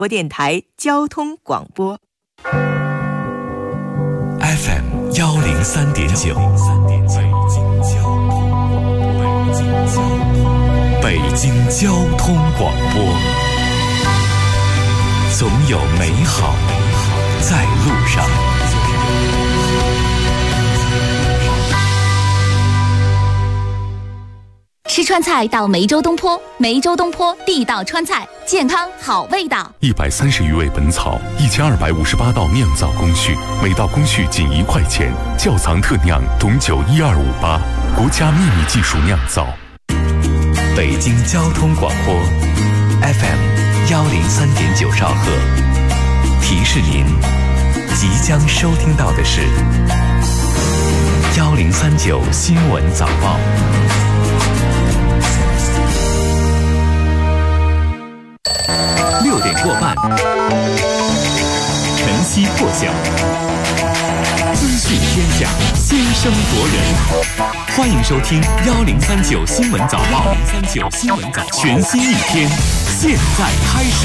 播电台交通广播 FM 103.9，北京交通广播，总有美好在路上。 吃川菜到梅州东坡，梅州东坡地道川菜，健康好味道。 130余味本草，1258道酿造工序，每道工序仅1块钱。窖藏特酿董酒12588，国家秘密技术酿造。 北京交通广播 FM 103.9兆赫，提示您即将收听到的是1039新闻早报。6点过半，晨曦破晓，资讯天下，先声夺人。欢迎收听1039新闻早报，1039新闻早报，全新一天，现在开始。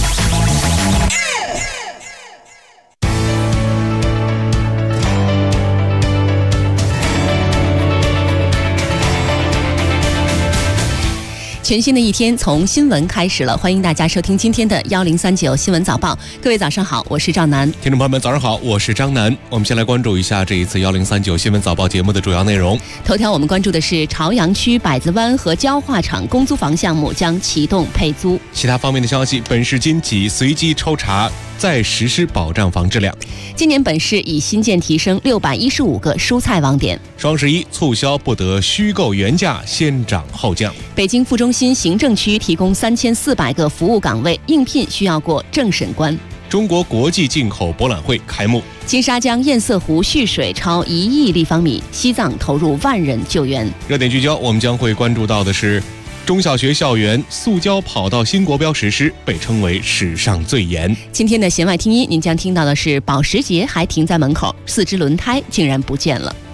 全新的一天从新闻开始了，欢迎大家收听今天的1039新闻早报。各位早上好，我是赵楠。 听众朋友们早上好，我是张楠。我们先来关注一下这一次1039新闻早报节目的主要内容。 头条我们关注的是朝阳区百子湾和焦化厂公租房项目将启动配租。 其他方面的消息，本市今起随机抽查再实施保障房质量。 今年本市已新建提升615个蔬菜网点。 双11促销不得虚构原价，先涨后降。 北京副中心行政区提供3400个服务岗位，应聘需要过政审关。 中国国际进口博览会开幕。 金沙江堰塞湖蓄水超1亿立方米，西藏投入万人救援。 热点聚焦，我们将会关注到的是中小学校园塑胶跑道新国标实施，被称为史上最严。 今天的弦外听音，您将听到的是保时捷还停在门口，4只轮胎竟然不见了。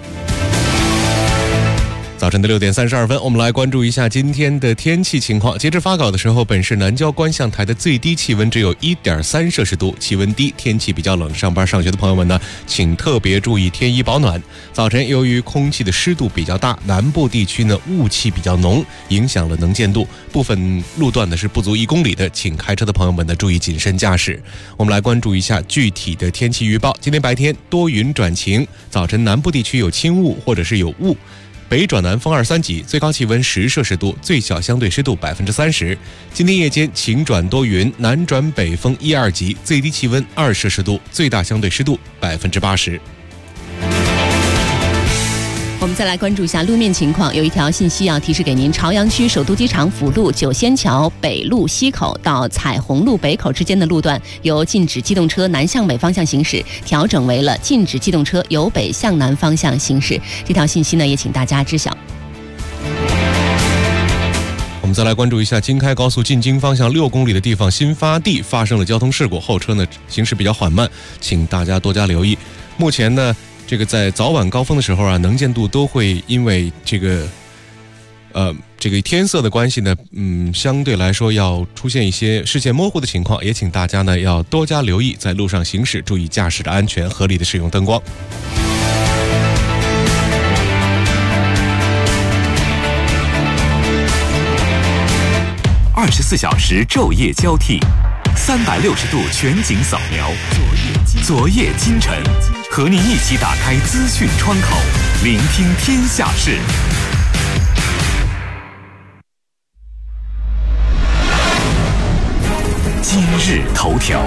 早晨的6点32分，我们来关注一下今天的天气情况。截至发稿的时候，本市南郊观象台的最低气温只有1.3摄氏度，气温低，天气比较冷。上班上学的朋友们呢，请特别注意添衣保暖。早晨由于空气的湿度比较大，南部地区呢雾气比较浓，影响了能见度，部分路段呢是不足1公里的，请开车的朋友们呢注意谨慎驾驶。我们来关注一下具体的天气预报。今天白天多云转晴，早晨南部地区有轻雾或者是有雾。北转南风2、3级，最高气温10摄氏度，最小相对湿度30%。今天夜间晴转多云，南转北风1、2级，最低气温2摄氏度，最大相对湿度80%。 我们再来关注一下路面情况，有一条信息要提示给您：朝阳区首都机场辅路九仙桥北路西口到彩虹路北口之间的路段，由禁止机动车南向北方向行驶调整为了禁止机动车由北向南方向行驶。这条信息呢，也请大家知晓。 我们再来关注一下京开高速进京方向6公里的地方新发地发生了交通事故，后车呢行驶比较缓慢，请大家多加留意。目前呢，这个在早晚高峰的时候啊，能见度都会因为这个天色的关系呢，相对来说要出现一些视线模糊的情况，也请大家呢要多加留意，在路上行驶，注意驾驶的安全，合理的使用灯光。 24小时昼夜交替，360度全景扫描，昨夜今晨，和您一起打开资讯窗口，聆听天下事。今日头条。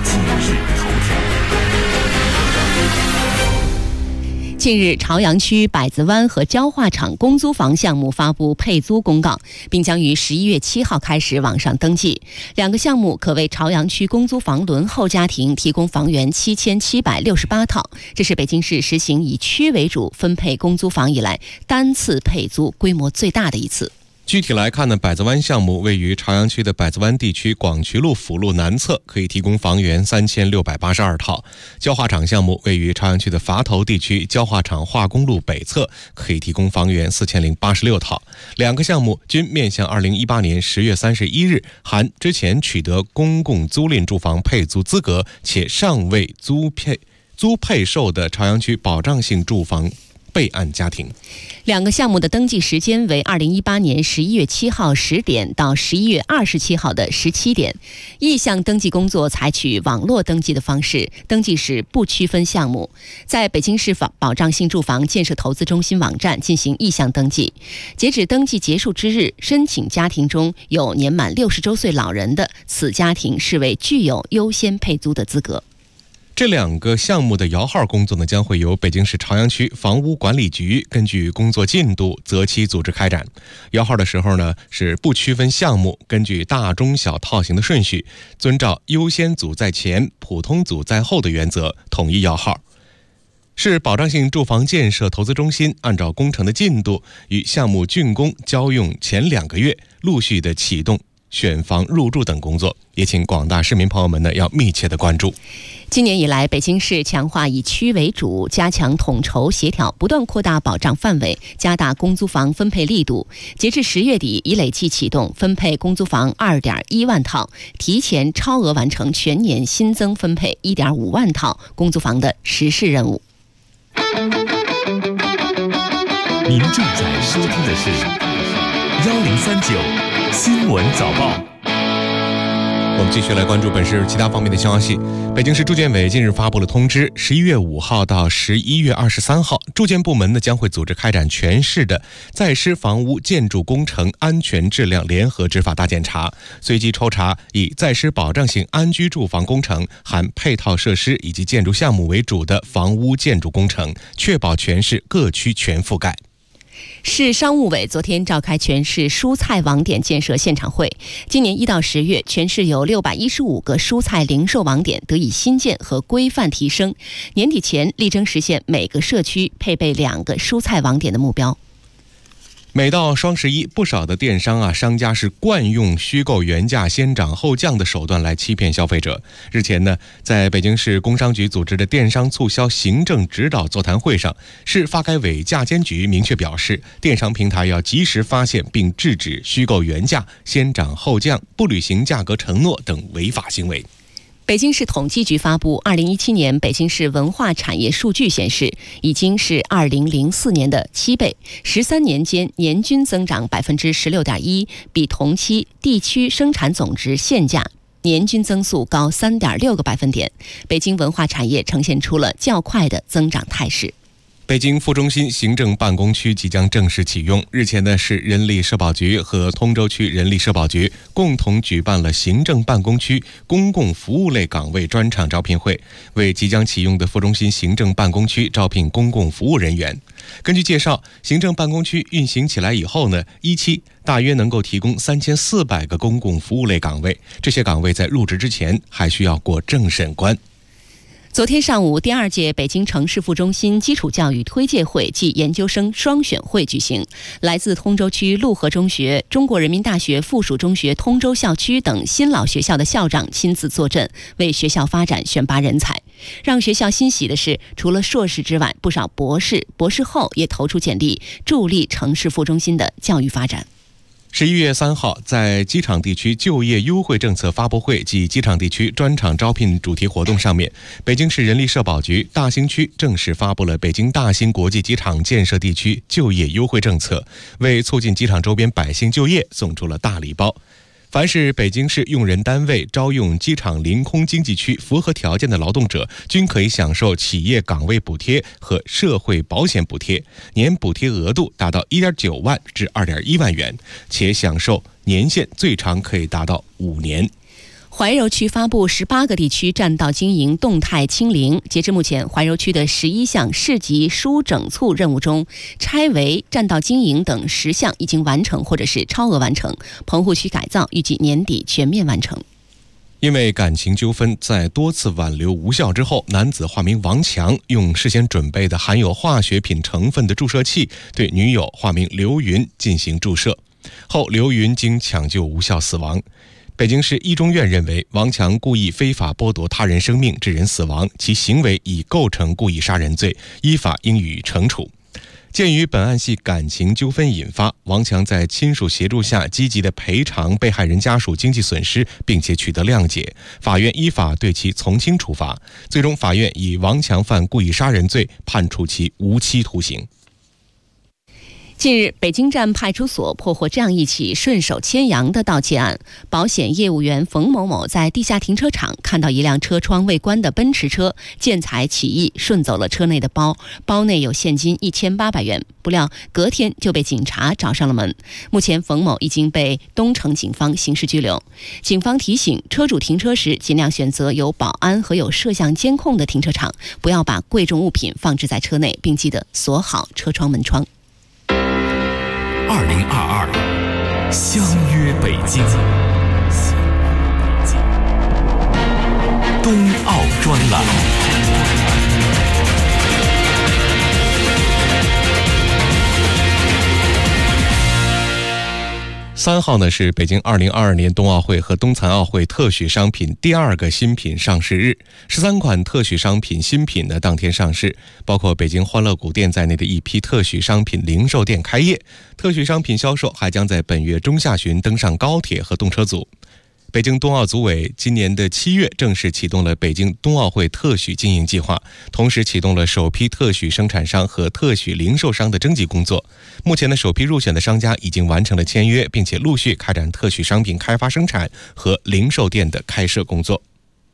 近日，朝阳区百子湾和焦化厂公租房项目发布配租公告，并将于11月7号开始网上登记。2个项目可为朝阳区公租房轮候家庭提供房源7768套，这是北京市实行以区为主分配公租房以来单次配租规模最大的一次。 具体来看呢，百子湾项目位于朝阳区的百子湾地区广渠路辅路南侧，可以提供房源3682套；焦化厂项目位于朝阳区的垡头地区焦化厂化工路北侧，可以提供房源4086套。两个项目均面向2018年10月31日含之前取得公共租赁住房配租资格且尚未租配售的朝阳区保障性住房备案家庭。 两个项目的登记时间为2018年11月7号10点到11月27号的17点。意向登记工作采取网络登记的方式，登记时不区分项目，在北京市保障性住房建设投资中心网站进行意向登记。截止登记结束之日，申请家庭中有年满60周岁老人的，此家庭视为具有优先配租的资格。 这两个项目的摇号工作呢，将会由北京市朝阳区房屋管理局根据工作进度择期组织开展。摇号的时候呢，是不区分项目，根据大中小套型的顺序，遵照优先组在前、普通组在后的原则统一摇号。市保障性住房建设投资中心按照工程的进度，与项目竣工交用前2个月，陆续的启动选房入住等工作，也请广大市民朋友们呢要密切的关注。 今年以来，北京市强化以区为主，加强统筹协调，不断扩大保障范围，加大公租房分配力度。截至10月底，已累计启动分配公租房2.1万套，提前超额完成全年新增分配1.5万套公租房的实施任务。 您正在收听的是1039新闻早报。 我们继续来关注本市其他方面的消息。北京市住建委近日发布了通知，11月5号到11月23号，住建部门呢将会组织开展全市的在施房屋建筑工程安全质量联合执法大检查，随机抽查以在施保障性安居住房工程含配套设施以及建筑项目为主的房屋建筑工程，确保全市各区全覆盖。 市商务委昨天召开全市蔬菜网点建设现场会。今年1到10月，全市有615个蔬菜零售网点得以新建和规范提升，年底前力争实现每个社区配备2个蔬菜网点的目标。 每到双11，不少的电商商家是惯用虚构原价先涨后降的手段来欺骗消费者。日前呢，在北京市工商局组织的电商促销行政指导座谈会上，市发改委价监局明确表示，电商平台要及时发现并制止虚构原价、先涨后降、不履行价格承诺等违法行为。 北京市统计局发布2017年北京市文化产业数据显示，已经是2004年的7倍，13年间年均增长16.1%，比同期地区生产总值现价年均增速高3.6个百分点。北京文化产业呈现出了较快的增长态势。 北京副中心行政办公区即将正式启用。日前呢，市人力社保局和通州区人力社保局共同举办了行政办公区公共服务类岗位专场招聘会，为即将启用的副中心行政办公区招聘公共服务人员。根据介绍，行政办公区运行起来以后呢，一期大约能够提供3400个公共服务类岗位，这些岗位在入职之前还需要过政审关。 昨天上午，第2届北京城市副中心基础教育推介会暨研究生双选会举行。来自通州区陆河中学、中国人民大学附属中学通州校区等新老学校的校长亲自坐镇，为学校发展选拔人才。让学校欣喜的是，除了硕士之外，不少博士、博士后也投出简历，助力城市副中心的教育发展。 11月3号，在机场地区就业优惠政策发布会及机场地区专场招聘主题活动上面，北京市人力社保局大兴区正式发布了北京大兴国际机场建设地区就业优惠政策，为促进机场周边百姓就业送出了大礼包。凡是北京市用人单位招用机场临空经济区符合条件的劳动者，均可以享受企业岗位补贴和社会保险补贴，年补贴额度达到1.9万至2.1万元，且享受年限最长可以达到5年。 怀柔区发布18个地区占道经营动态清零。截至目前，怀柔区的11项市级疏整促任务中，拆围、占道经营等10项已经完成或者是超额完成。棚户区改造预计年底全面完成。 因为感情纠纷，在多次挽留无效之后，男子化名王强用事先准备的含有化学品成分的注射器对女友化名刘云进行注射。 后刘云经抢救无效死亡。北京市一中院认为，王强故意非法剥夺他人生命致人死亡，其行为已构成故意杀人罪，依法应予惩处。鉴于本案系感情纠纷引发，王强在亲属协助下积极地赔偿被害人家属经济损失，并且取得谅解，法院依法对其从轻处罚。最终，法院以王强犯故意杀人罪，判处其无期徒刑。 近日，北京站派出所破获这样一起顺手牵羊的盗窃案。保险业务员冯某某在地下停车场看到一辆车窗未关的奔驰车，见财起意，顺走了车内的包，包内有现金1800元。不料隔天就被警察找上了门。目前冯某已经被东城警方刑事拘留。警方提醒车主停车时尽量选择有保安和有摄像监控的停车场，不要把贵重物品放置在车内，并记得锁好车窗门窗。 2022相约北京，冬奥专栏。 3号呢是北京2022年冬奥会和冬残奥会特许商品第2个新品上市日，13款特许商品新品呢当天上市，包括北京欢乐谷店在内的一批特许商品零售店开业，特许商品销售还将在本月中下旬登上高铁和动车组。北京冬奥组委今年的7月正式启动了北京冬奥会特许经营计划，同时启动了首批特许生产商和特许零售商的征集工作。目前的首批入选的商家已经完成了签约，并且陆续开展特许商品开发生产和零售店的开设工作。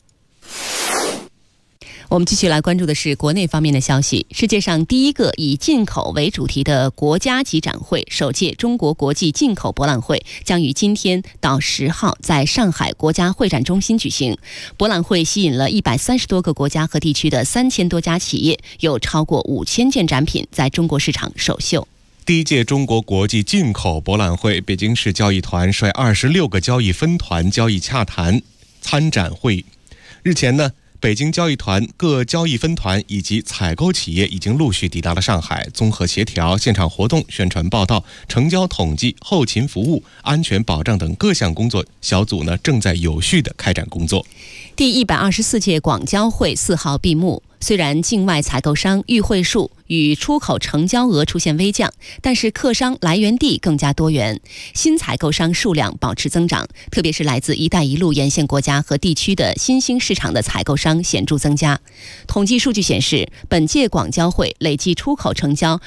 我们继续来关注的是国内方面的消息。世界上第一个以进口为主题的国家级展会，首届中国国际进口博览会将于今天到10号在上海国家会展中心举行。博览会吸引了130多个国家和地区的3000多家企业，有超过5000件展品在中国市场首秀。 第一届中国国际进口博览会，北京市交易团率26个交易分团交易洽谈参展会议。日前呢，北京交易团各交易分团以及采购企业已经陆续抵达了上海，综合协调、现场活动、宣传报道、成交统计、后勤服务、安全保障等各项工作小组呢正在有序的开展工作。 第124届广交会4号闭幕。虽然境外采购商与会数与出口成交额出现微降，但是客商来源地更加多元，新采购商数量保持增长，特别是来自“一带一路”沿线国家和地区的新兴市场的采购商显著增加。统计数据显示，本届广交会累计出口成交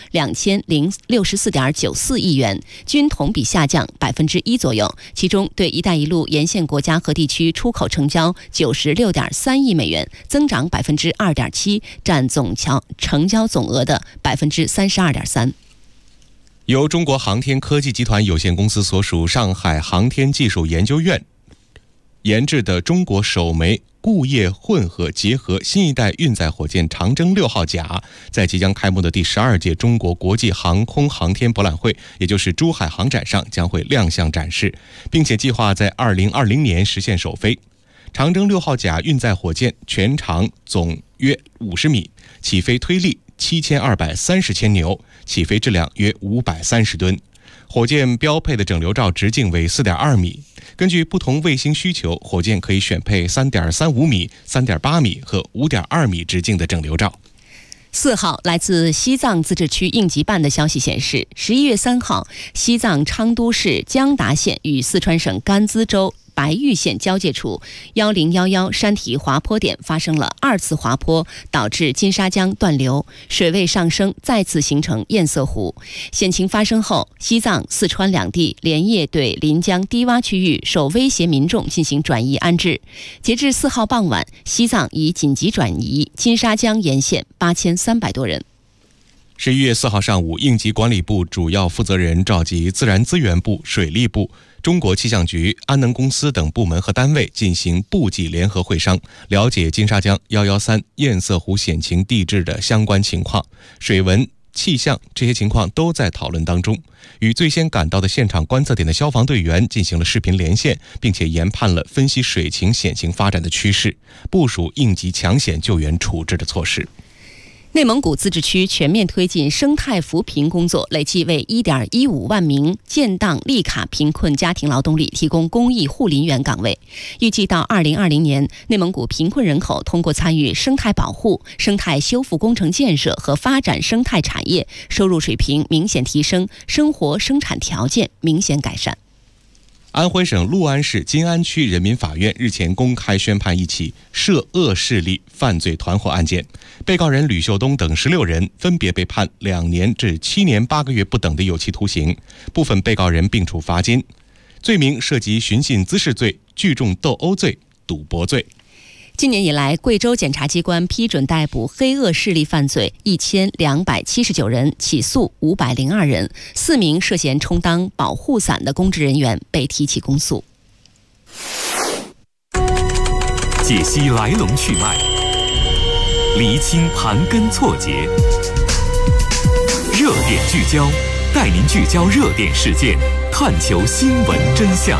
2064.94亿元，均同比下降1%左右。其中，对“一带一路”沿线国家和地区出口成交96.3亿美元，增长2.7%。占总成交总额的32.3%。 由中国航天科技集团有限公司所属上海航天技术研究院研制的中国首枚固液混合结合新一代运载火箭长征6号甲，在即将开幕的第12届中国国际航空航天博览会，也就是珠海航展上将会亮相展示，并且计划在2020年实现首飞。长征6号甲运载火箭全长总约50米，起飞推力7230千牛，起飞质量约530吨。火箭标配的整流罩直径为4.2米。根据不同卫星需求，火箭可以选配3.35米、3.8米和5.2米直径的整流罩。 4号，来自西藏自治区应急办的消息显示，11月3号，西藏昌都市江达县与四川省甘孜州白玉县交界处1011山体滑坡点发生了2次滑坡，导致金沙江断流，水位上升，再次形成堰塞湖。险情发生后，西藏、四川两地连夜对临江低洼区域受威胁民众进行转移安置。截至4号傍晚，西藏已紧急转移金沙江沿线8300多人。 11月4号上午，应急管理部主要负责人召集自然资源部、水利部、中国气象局、安能公司等部门和单位进行部级联合会商，了解金沙江113堰塞湖险情地质的相关情况，水文、气象这些情况都在讨论当中。与最先赶到的现场观测点的消防队员进行了视频连线，并且研判了分析水情险情发展的趋势，部署应急抢险救援处置的措施。 内蒙古自治区全面推进生态扶贫工作，累计为1.15万名建档立卡贫困家庭劳动力提供公益护林员岗位。预计到2020年，内蒙古贫困人口通过参与生态保护、生态修复工程建设和发展生态产业，收入水平明显提升，生活生产条件明显改善。 安徽省六安市金安区人民法院日前公开宣判一起涉恶势力犯罪团伙案件，被告人吕秀东等16人分别被判2年至7年8个月不等的有期徒刑，部分被告人并处罚金，罪名涉及寻衅滋事罪、聚众斗殴罪、赌博罪。 今年以来，贵州检察机关批准逮捕黑恶势力犯罪1279人，起诉502人，4名涉嫌充当保护伞的公职人员被提起公诉。 解析来龙去脉，厘清盘根错节，热点聚焦，带您聚焦热点事件，探求新闻真相。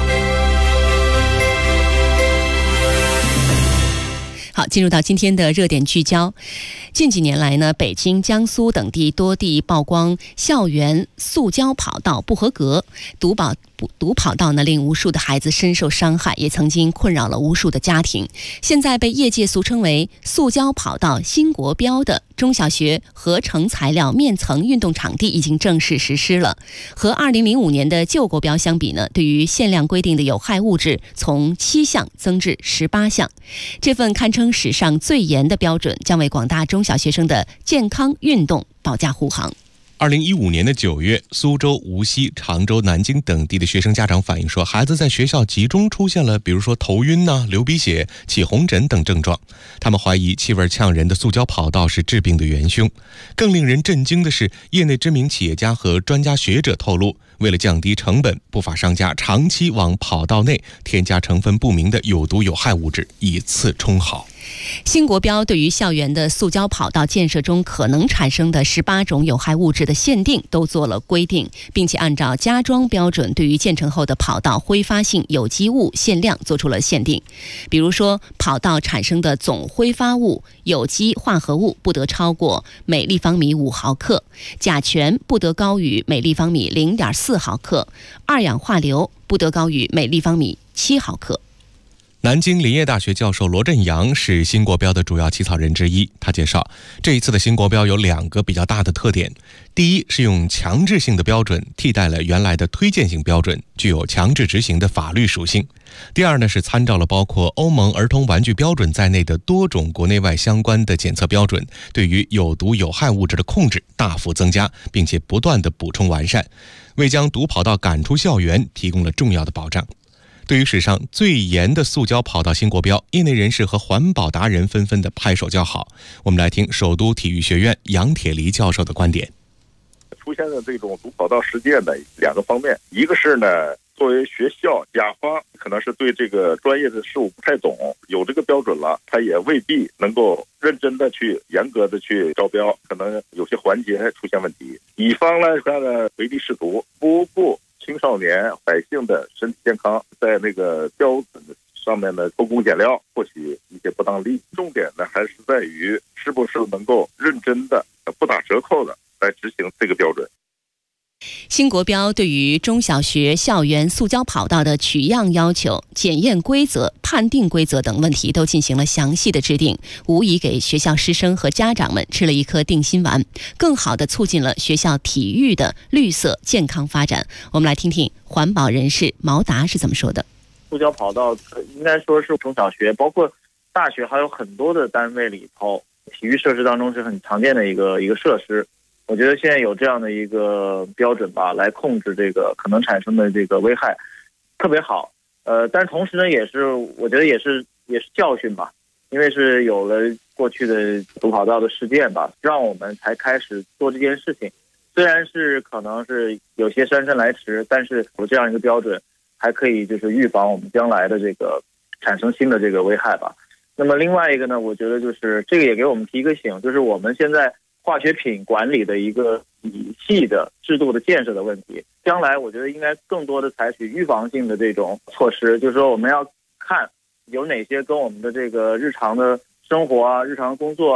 好，进入到今天的热点聚焦。近几年来呢，北京、江苏等地多地曝光校园塑胶跑道不合格，堵跑道呢令无数的孩子深受伤害，也曾经困扰了无数的家庭。现在被业界俗称为塑胶跑道新国标的中小学合成材料面层运动场地已经正式实施了。和2005年的旧国标相比呢，对于限量规定的有害物质从7项增至18项。这份堪称史上最严的标准将为广大中小学生的健康运动保驾护航。 2015年的9月，苏州、无锡、常州、南京等地的学生家长反映说，孩子在学校集中出现了比如说头晕流鼻血、起红疹等症状。他们怀疑气味呛人的塑胶跑道是治病的元凶。更令人震惊的是，业内知名企业家和专家学者透露，为了降低成本，不法商家长期往跑道内添加成分不明的有毒有害物质，以次充好。 新国标对于校园的塑胶跑道建设中可能产生的18种有害物质的限定都做了规定，并且按照家装标准对于建成后的跑道挥发性有机物限量做出了限定。比如说，跑道产生的总挥发物有机化合物不得超过每立方米5毫克，甲醛不得高于每立方米0.4毫克，二氧化硫不得高于每立方米7毫克。 南京林业大学教授罗振阳是新国标的主要起草人之一。他介绍，这一次的新国标有2个比较大的特点。第一是用强制性的标准替代了原来的推荐性标准，具有强制执行的法律属性。第二呢是参照了包括欧盟儿童玩具标准在内的多种国内外相关的检测标准，对于有毒有害物质的控制大幅增加，并且不断的补充完善，为将毒跑道赶出校园提供了重要的保障。对于史上最严的塑胶跑道新国标，业内人士和环保达人纷纷的拍手叫好。我们来听首都体育学院杨铁犁教授的观点。 出现的这种毒跑道事件的2个方面，一个是呢，作为学校甲方可能是对这个专业的事物不太懂，有这个标准了，他也未必能够认真的去严格的去招标，可能有些环节出现问题。乙方呢，他呢唯利是图，不顾青少年百姓的身体健康，在那个标准上面呢偷工减料，获取一些不当利益。重点呢还是在于是不是能够认真的、不打折扣的来执行这个标准。 新国标对于中小学校园塑胶跑道的取样要求、检验规则、判定规则等问题都进行了详细的制定，无疑给学校师生和家长们吃了一颗定心丸，更好地促进了学校体育的绿色健康发展。我们来听听环保人士毛达是怎么说的。 塑胶跑道应该说是中小学包括大学还有很多的单位里头体育设施当中是很常见的一个设施。我觉得现在有这样的一个标准吧，来控制这个可能产生的这个危害，特别好。但是同时呢，我觉得也是教训吧，因为是有了过去的毒跑道的事件吧，让我们才开始做这件事情。虽然是可能是有些姗姗来迟，但是有这样一个标准，还可以就是预防我们将来的这个产生新的这个危害吧。那么另外一个呢，我觉得就是这个也给我们提一个醒，就是我们现在化学品管理的一个体系的制度的建设的问题，将来我觉得应该更多的采取预防性的这种措施，就是说我们要看有哪些跟我们的这个日常的生活啊、日常工作啊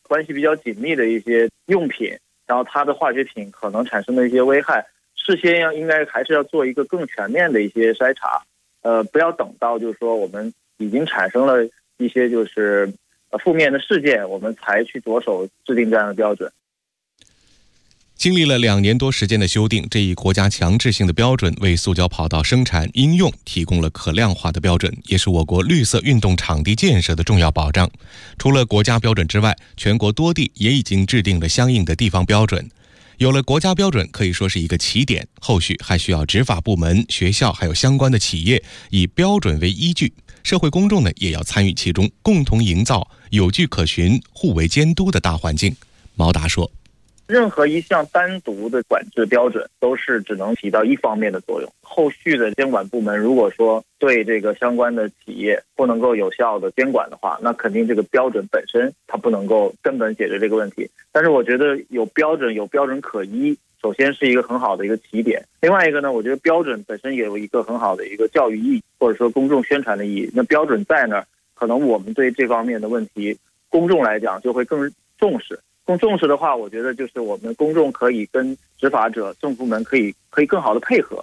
关系比较紧密的一些用品，然后它的化学品可能产生的一些危害，事先应该还是要做一个更全面的一些筛查，不要等到就是说我们已经产生了一些就是负面的事件，我们才去着手制定这样的标准。 经历了2年多时间的修订，这一国家强制性的标准为塑胶跑道生产应用提供了可量化的标准，也是我国绿色运动场地建设的重要保障。除了国家标准之外，全国多地也已经制定了相应的地方标准。有了国家标准，可以说是一个起点，后续还需要执法部门、学校还有相关的企业以标准为依据，社会公众呢也要参与其中，共同营造有据可循、互为监督的大环境。毛达说， 任何一项单独的管制标准都是只能起到一方面的作用，后续的监管部门如果说对这个相关的企业不能够有效的监管的话，那肯定这个标准本身它不能够根本解决这个问题。但是我觉得有标准可依，首先是一个很好的一个起点。另外一个呢，我觉得标准本身也有一个很好的一个教育意义，或者说公众宣传的意义。那标准在那儿，可能我们对这方面的问题，公众来讲就会更重视。更重视的话，我觉得就是我们公众可以跟执法者、政府部门可以更好的配合。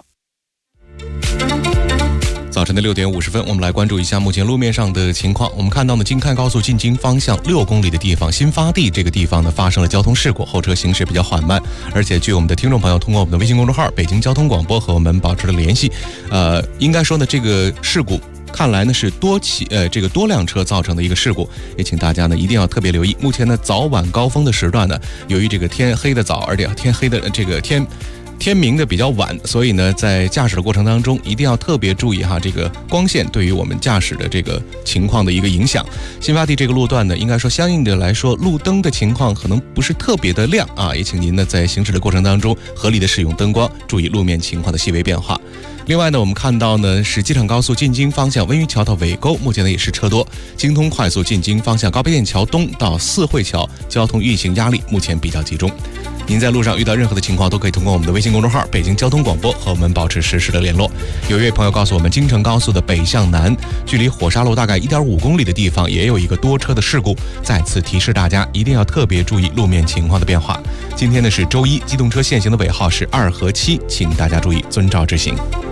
早晨的6点50分，我们来关注一下目前路面上的情况。我们看到呢，京汉高速进京方向6公里的地方，新发地这个地方呢发生了交通事故，后车行驶比较缓慢，而且据我们的听众朋友通过我们的微信公众号北京交通广播和我们保持了联系，应该说呢，这个事故看来呢是多辆车造成的一个事故，也请大家呢一定要特别留意。目前呢早晚高峰的时段呢，由于这个天黑的早，而且天黑的这个天明的比较晚，所以呢在驾驶的过程当中一定要特别注意这个光线对于我们驾驶的这个情况的一个影响。新发地这个路段呢，应该说相应的来说路灯的情况可能不是特别的亮也请您呢在行驶的过程当中合理的使用灯光，注意路面情况的细微变化。另外呢，我们看到呢是机场高速进京方向温榆桥到尾沟，目前呢也是车多。京通快速进京方向高碑店桥东到四惠桥，交通运行压力目前比较集中。您在路上遇到任何的情况，都可以通过我们的微信公众号北京交通广播和我们保持实时的联络。有一位朋友告诉我们，京承高速的北向南，距离火沙路大概1.5公里的地方，也有一个多车的事故。再次提示大家，一定要特别注意路面情况的变化。今天呢是周一，机动车限行的尾号是2和7，请大家注意遵照执行。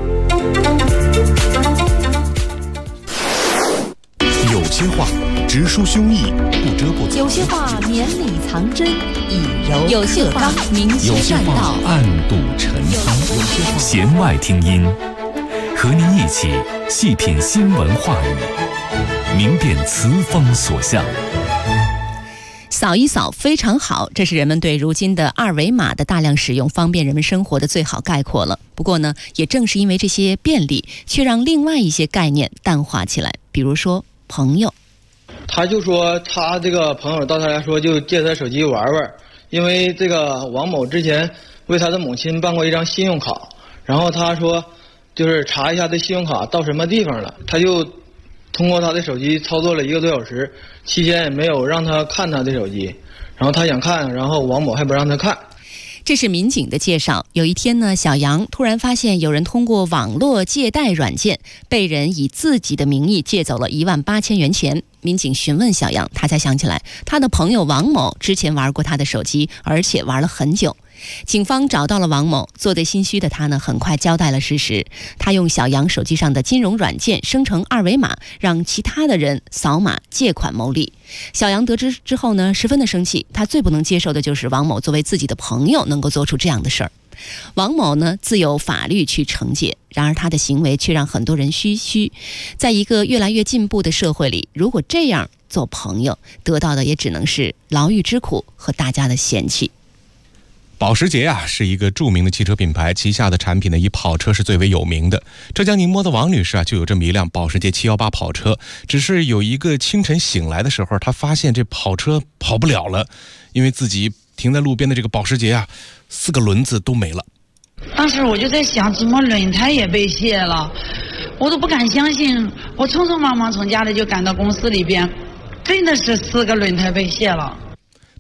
有些话直抒胸臆，不遮不藏； 有些话绵里藏针，以柔有些话明修栈道， 暗度陈仓；弦外听音，和您一起细品新闻话语，明辨词风所向。 扫一扫非常好，这是人们对如今的2维码的大量使用方便人们生活的最好概括了。不过呢，也正是因为这些便利，却让另外一些概念淡化起来，比如说朋友。 他就说他这个朋友到他家说就借他手机玩玩，因为这个王某之前为他的母亲办过一张信用卡，然后他说就是查一下这信用卡到什么地方了，他就通过他的手机操作了1个多小时，期间也没有让他看他的手机，然后他想看，然后王某还不让他看。 这是民警的介绍。有一天呢，小杨突然发现有人通过网络借贷软件被人以自己的名义借走了18000元钱。民警询问小杨，他才想起来他的朋友王某之前玩过他的手机，而且玩了很久。警方找到了王某，做得心虚的他呢，很快交代了事实。他用小杨手机上的金融软件生成2维码，让其他的人扫码借款牟利。小杨得知之后呢，十分的生气。他最不能接受的就是王某作为自己的朋友能够做出这样的事儿。王某呢，自有法律去惩戒，然而他的行为却让很多人唏嘘。在一个越来越进步的社会里，如果这样做朋友，得到的也只能是牢狱之苦和大家的嫌弃。 保时捷是一个著名的汽车品牌，旗下的产品呢以跑车是最为有名的。浙江宁波的王女士就有这么一辆保时捷718跑车，只是有一个清晨醒来的时候，她发现这跑车跑不了了，因为自己停在路边的这个保时捷4个轮子都没了。 当时我就在想，怎么轮胎也被卸了，我都不敢相信。我匆匆忙忙从家里就赶到公司里边，真的是4个轮胎被卸了。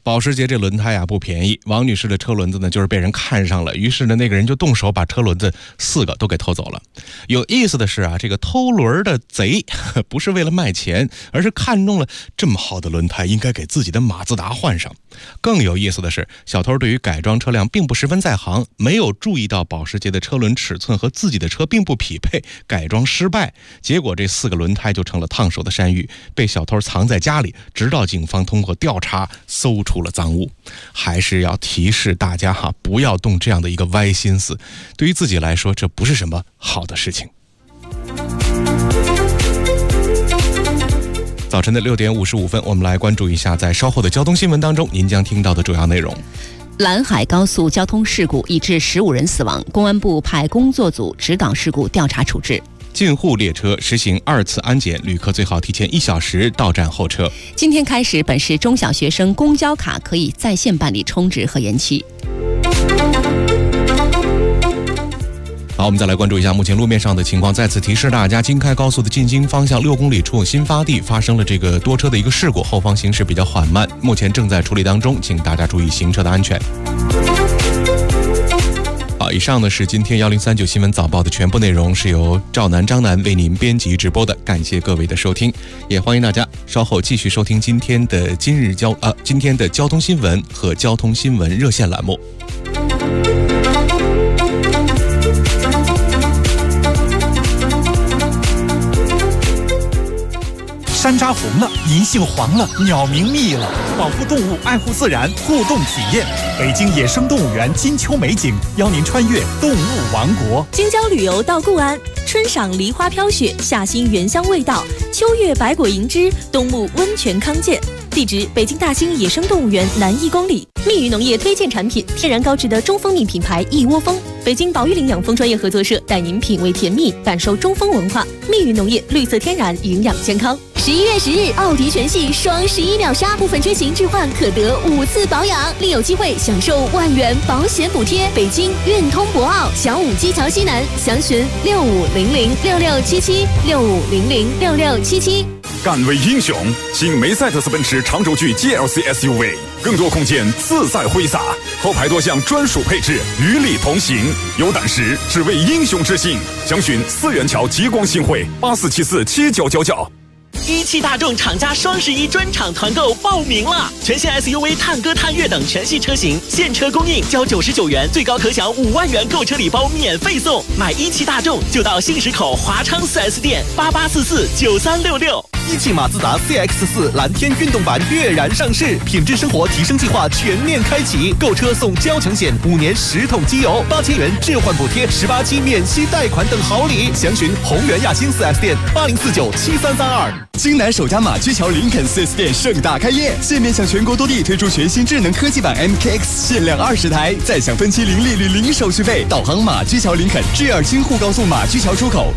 保时捷这轮胎啊不便宜，王女士的车轮子呢就是被人看上了，于是呢那个人就动手把车轮子4个都给偷走了。有意思的是啊，这个偷轮的贼不是为了卖钱，而是看中了这么好的轮胎，应该给自己的马自达换上。更有意思的是，小偷对于改装车辆并不十分在行，没有注意到保时捷的车轮尺寸和自己的车并不匹配，改装失败，结果这4个轮胎就成了烫手的山芋，被小偷藏在家里，直到警方通过调查搜出了赃物。还是要提示大家哈，不要动这样的一个歪心思，对于自己来说这不是什么好的事情。早晨的6点55分，我们来关注一下在稍后的交通新闻当中您将听到的主要内容。 兰海高速交通事故已致15人死亡，公安部派工作组指导事故调查处置。 进沪列车实行2次安检，旅客最好提前1小时到站候车。 今天开始，本市中小学生公交卡可以在线办理充值和延期。好，我们再来关注一下目前路面上的情况。再次提示大家，京开高速的进京方向6公里处新发地发生了这个多车的一个事故，后方行驶比较缓慢，目前正在处理当中，请大家注意行车的安全。好，以上呢是今天1039新闻早报的全部内容，是由赵楠、张楠为您编辑直播的，感谢各位的收听，也欢迎大家稍后继续收听今天的今天的交通新闻和交通新闻热线栏目。 山楂红了，银杏黄了，鸟鸣密了，保护动物，爱护自然，互动体验。北京野生动物园金秋美景，邀您穿越动物王国。 京郊旅游到固安，春赏梨花飘雪，夏欣原香味道，秋月百果银枝，冬沐温泉康健。地址：北京大兴野生动物园南1公里。蜜语农业推荐产品：天然高质的中蜂蜜品牌一窝蜂。北京保育领养蜂专业合作社带您品味甜蜜，感受中蜂文化。蜜语农业，绿色天然，营养健康。11月10日，奥迪全系双11秒杀，部分车型置换可得5次保养，另有机会享受万元保险补贴。北京运通博奥小武基桥西南，详询6500667765006677。 敢为英雄，新梅赛德斯奔驰长轴距 GLC SUV， 更多空间自在挥洒，后排多项专属配置与你同行。有胆识，只为英雄之心。详询4元桥极光新会84747999。 一汽大众厂家双11专场团购报名了，全新 SUV 探歌、探岳等全系车型现车供应，交99元，最高可享5万元购车礼包免费送。买一汽大众就到信实口华昌 4S 店88449366。 一汽马自达 CX-4 蓝天运动版跃然上市，品质生活提升计划全面开启，购车送交强险，5年10桶机油，8000元置换补贴，18期免息贷款等好礼。详询宏源亚星 4S 店80497332。 京南首家马驹桥林肯 4S 店盛大开业，现面向全国多地推出全新智能科技版 MKX， 限量20台，再享分期零利率零手续费。导航马驹桥林肯，G2京沪高速马驹桥出口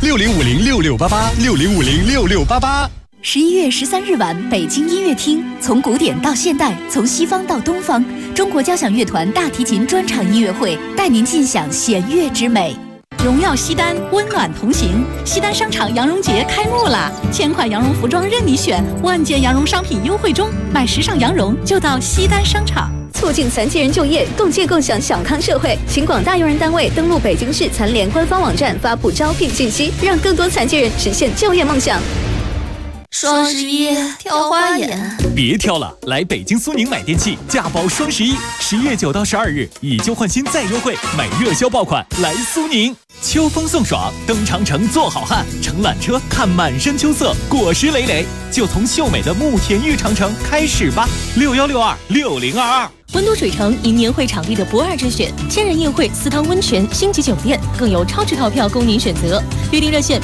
，60506688，60506688。 11月13日晚，北京音乐厅，从古典到现代，从西方到东方，中国交响乐团大提琴专场音乐会，带您尽享弦乐之美。荣耀西单，温暖同行。西单商场羊绒节开幕啦！1000款羊绒服装任你选，万件羊绒商品优惠中，买时尚羊绒就到西单商场。 促进残疾人就业，共建共享小康社会，请广大用人单位登录北京市残联官方网站发布招聘信息，让更多残疾人实现就业梦想。 双11挑花眼， 别挑了，来北京苏宁买电器，价包双11，11月9到12日，以旧换新再优惠，买热销爆款，来苏宁。秋风送爽，登长城做好汉，乘缆车看满山秋色，果实累累，就从秀美的慕田峪长城开始吧！61626022。 温都水城迎年会场地的不二之选，千人宴会、私汤温泉、星级酒店，更有超值套票供您选择。预订热线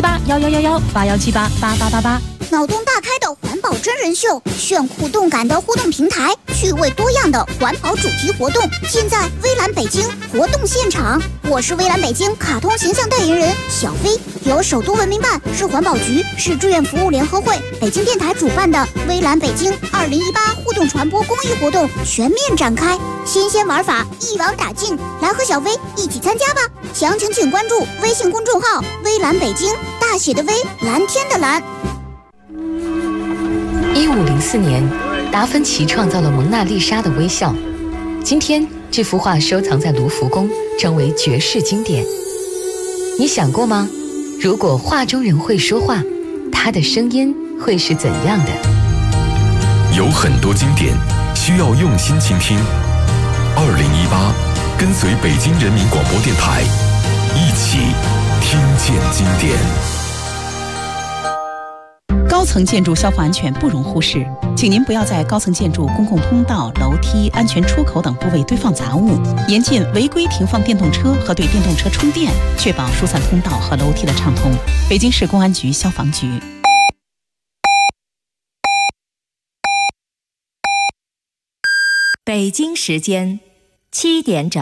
8178111181788888。 脑洞大开的环保真人秀，炫酷动感的互动平台，趣味多样的环保主题活动，尽在微蓝北京活动现场。我是微蓝北京卡通形象代言人小飞，由首都文明办、市环保局、市志愿服务联合会、北京电台主办的微蓝北京2018互动传播公益活动全面展开，新鲜玩法一网打尽，来和小飞一起参加吧！详情请关注微信公众号微蓝北京，大写的微，蓝天的蓝。 1504年， 达芬奇创造了蒙娜丽莎的微笑，今天这幅画收藏在卢浮宫，成为绝世经典。你想过吗？如果画中人会说话，他的声音会是怎样的？ 有很多经典需要用心倾听。2018，跟随北京人民广播电台，一起听见经典。 高层建筑消防安全不容忽视，请您不要在高层建筑公共通道、楼梯、安全出口等部位堆放杂物，严禁违规停放电动车和对电动车充电，确保疏散通道和楼梯的畅通。北京市公安局消防局。 北京时间7点整。